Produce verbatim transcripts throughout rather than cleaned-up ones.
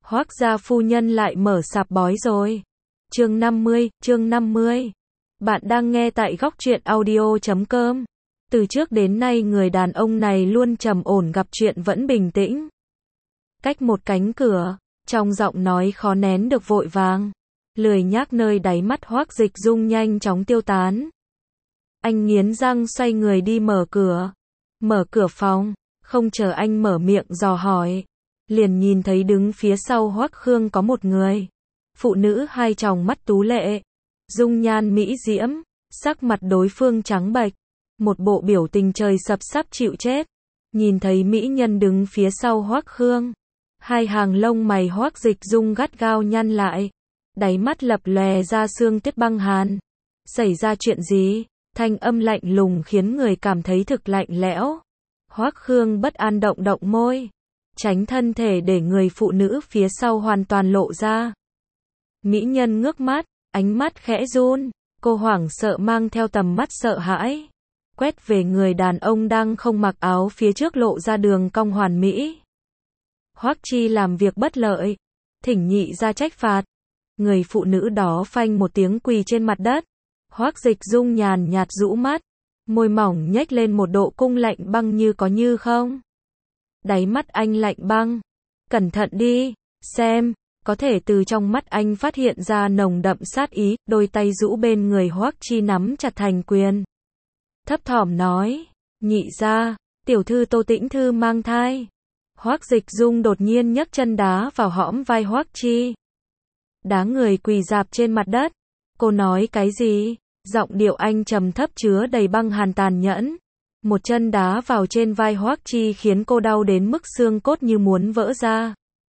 Hoác gia phu nhân lại mở sạp bói rồi. Chương năm mươi, chương năm mươi. Bạn đang nghe tại góc truyện audio chấm com. Từ trước đến nay người đàn ông này luôn trầm ổn, gặp chuyện vẫn bình tĩnh. Cách một cánh cửa, trong giọng nói khó nén được vội vàng. Lười nhác nơi đáy mắt Hoác Dịch Dung nhanh chóng tiêu tán. Anh nghiến răng xoay người đi mở cửa. Mở cửa phòng, không chờ anh mở miệng dò hỏi, liền nhìn thấy đứng phía sau Hoác Khương có một người. Phụ nữ hai tròng mắt tú lệ, dung nhan mỹ diễm, sắc mặt đối phương trắng bệch, một bộ biểu tình trời sập sắp chịu chết. Nhìn thấy mỹ nhân đứng phía sau Hoác Khương, hai hàng lông mày Hoác Dịch Dung gắt gao nhăn lại, đáy mắt lập lòe ra sương tuyết băng hàn. Xảy ra chuyện gì? Thanh âm lạnh lùng khiến người cảm thấy thực lạnh lẽo. Hoác Khương bất an động động môi, tránh thân thể để người phụ nữ phía sau hoàn toàn lộ ra. Mỹ nhân ngước mắt, ánh mắt khẽ run, cô hoảng sợ mang theo tầm mắt sợ hãi, quét về người đàn ông đang không mặc áo phía trước lộ ra đường cong hoàn mỹ. Hoắc Chi làm việc bất lợi, thỉnh nhị ra trách phạt. Người phụ nữ đó phanh một tiếng quỳ trên mặt đất. Hoắc Dịch Dung nhàn nhạt rũ mắt, môi mỏng nhếch lên một độ cung lạnh băng như có như không. Đáy mắt anh lạnh băng. Cẩn thận đi, xem, có thể từ trong mắt anh phát hiện ra nồng đậm sát ý, đôi tay rũ bên người Hoắc Chi nắm chặt thành quyền. Thấp thỏm nói, nhị ra, tiểu thư Tô Tĩnh Thư mang thai. Hoắc Dịch Dung đột nhiên nhấc chân đá vào hõm vai Hoắc Chi. Đá người quỳ rạp trên mặt đất. Cô nói cái gì? Giọng điệu anh trầm thấp chứa đầy băng hàn tàn nhẫn. Một chân đá vào trên vai Hoắc Chi khiến cô đau đến mức xương cốt như muốn vỡ ra.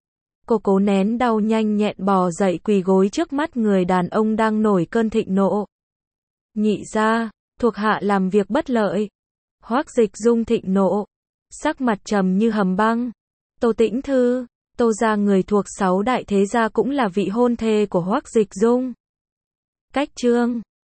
Cô cố nén đau nhanh nhẹn bò dậy quỳ gối trước mắt người đàn ông đang nổi cơn thịnh nộ. Nhị ra, thuộc hạ làm việc bất lợi. Hoắc Dịch Dung thịnh nộ, sắc mặt trầm như hầm băng. Tô Tĩnh Thư, Tô gia người thuộc sáu đại thế gia cũng là vị hôn thê của Hoắc Dịch Dung. Cách chương